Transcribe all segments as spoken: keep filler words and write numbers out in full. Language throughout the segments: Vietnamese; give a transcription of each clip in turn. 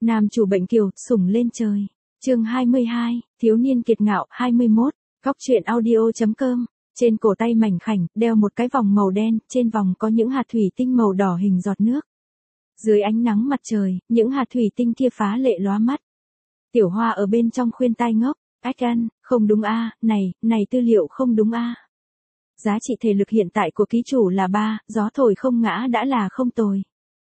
Nam chủ bệnh kiều, sủng lên trời. Chương hai mươi hai, thiếu niên kiệt ngạo. hai mươi mốt, Góc truyện audio chấm com. Trên cổ tay mảnh khảnh, đeo một cái vòng màu đen, trên vòng có những hạt thủy tinh màu đỏ hình giọt nước. Dưới ánh nắng mặt trời, những hạt thủy tinh kia phá lệ lóa mắt. Tiểu Hoa ở bên trong khuyên tai ngốc, ách ăn, không đúng a, này, này tư liệu không đúng a. Giá trị thể lực hiện tại của ký chủ là ba, gió thổi không ngã đã là không tồi.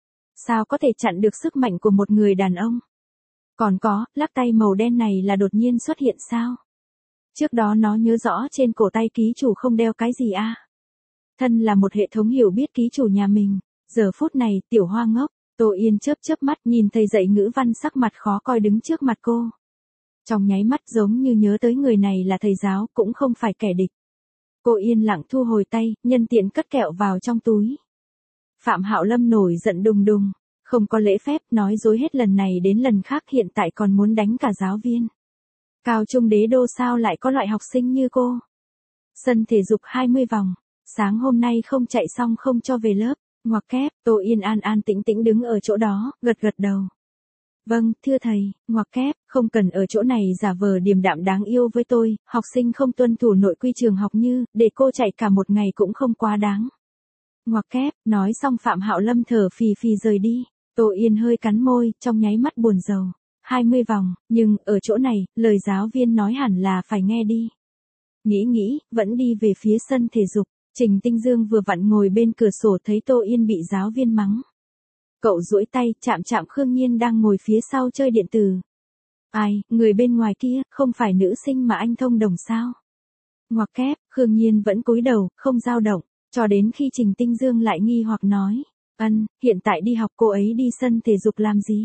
Sao có thể chặn được sức mạnh của một người đàn ông? Còn có, lắc tay màu đen này là đột nhiên xuất hiện sao? Trước đó nó nhớ rõ trên cổ tay ký chủ không đeo cái gì a. Thân là một hệ thống hiểu biết ký chủ nhà mình, giờ phút này, Tiểu Hoa ngốc, Tô Yên chớp chớp mắt nhìn thầy dạy ngữ văn sắc mặt khó coi đứng trước mặt cô. Trong nháy mắt giống như nhớ tới người này là thầy giáo cũng không phải kẻ địch. Cô yên lặng thu hồi tay, nhân tiện cất kẹo vào trong túi. Phạm Hạo Lâm nổi giận đùng đùng, không có lễ phép, nói dối hết lần này đến lần khác, hiện tại còn muốn đánh cả giáo viên. Cao trung đế đô sao lại có loại học sinh như cô? Sân thể dục hai mươi vòng, sáng hôm nay không chạy xong không cho về lớp, ngoặc kép. Tô Yên an an tĩnh tĩnh đứng ở chỗ đó, gật gật đầu. Vâng, thưa thầy, ngoặc kép, không cần ở chỗ này giả vờ điềm đạm đáng yêu với tôi, học sinh không tuân thủ nội quy trường học như, để cô chạy cả một ngày cũng không quá đáng. Ngoặc kép, nói xong Phạm Hạo Lâm thở phì phì rời đi. Tô Yên hơi cắn môi, trong nháy mắt buồn rầu. hai mươi vòng, nhưng, ở chỗ này, lời giáo viên nói hẳn là phải nghe đi. Nghĩ nghĩ, vẫn đi về phía sân thể dục. Trình Tinh Dương vừa vặn ngồi bên cửa sổ thấy Tô Yên bị giáo viên mắng. Cậu duỗi tay, chạm chạm Khương Nhiên đang ngồi phía sau chơi điện tử. Ai, người bên ngoài kia, không phải nữ sinh mà anh thông đồng sao? Ngoặc kép, Khương Nhiên vẫn cúi đầu, không dao động, cho đến khi Trình Tinh Dương lại nghi hoặc nói. Ân, hiện tại đi học cô ấy đi sân thể dục làm gì?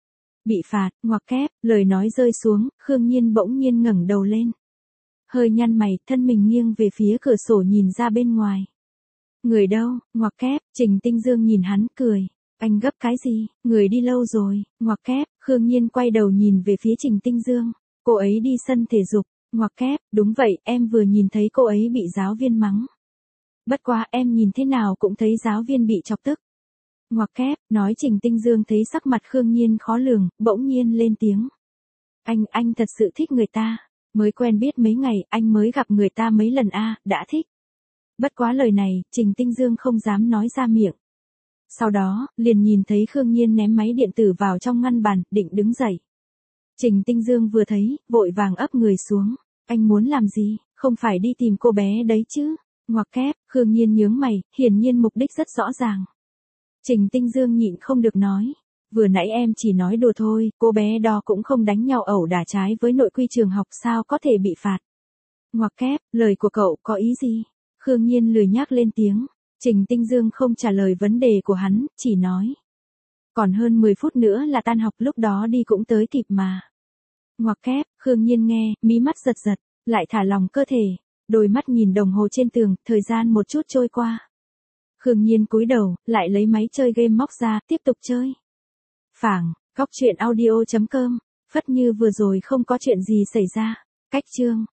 Bị phạt, ngoặc kép, lời nói rơi xuống, Khương Nhiên bỗng nhiên ngẩng đầu lên. Hơi nhăn mày, thân mình nghiêng về phía cửa sổ nhìn ra bên ngoài. Người đâu, ngoặc kép, Trình Tinh Dương nhìn hắn, cười. Anh gấp cái gì, người đi lâu rồi, ngoặc kép. Khương Nhiên quay đầu nhìn về phía Trình Tinh Dương. Cô ấy đi sân thể dục, ngoặc kép, đúng vậy, em vừa nhìn thấy cô ấy bị giáo viên mắng. Bất quá em nhìn thế nào cũng thấy giáo viên bị chọc tức. Ngoặc kép, nói Trình Tinh Dương thấy sắc mặt Khương Nhiên khó lường, bỗng nhiên lên tiếng. Anh, anh thật sự thích người ta. Mới quen biết mấy ngày, anh mới gặp người ta mấy lần a, đã thích. Bất quá lời này, Trình Tinh Dương không dám nói ra miệng. Sau đó, liền nhìn thấy Khương Nhiên ném máy điện tử vào trong ngăn bàn, định đứng dậy. Trình Tinh Dương vừa thấy, vội vàng ấp người xuống. Anh muốn làm gì, không phải đi tìm cô bé đấy chứ? Ngoặc kép, Khương Nhiên nhướng mày, hiển nhiên mục đích rất rõ ràng. Trình Tinh Dương nhịn không được nói. Vừa nãy em chỉ nói đùa thôi, cô bé đó cũng không đánh nhau ẩu đả trái với nội quy trường học, sao có thể bị phạt. Ngoặc kép, lời của cậu có ý gì? Khương Nhiên lười nhác lên tiếng. Trình Tinh Dương không trả lời vấn đề của hắn, chỉ nói. Còn hơn mười phút nữa là tan học, lúc đó đi cũng tới kịp mà. Ngoặc kép, Khương Nhiên nghe, mí mắt giật giật, lại thả lòng cơ thể. Đôi mắt nhìn đồng hồ trên tường, thời gian một chút trôi qua. Khương Nhiên cúi đầu, lại lấy máy chơi game móc ra, tiếp tục chơi. Phảng, Góc truyện audio chấm com. Phất như vừa rồi không có chuyện gì xảy ra. Cách chương.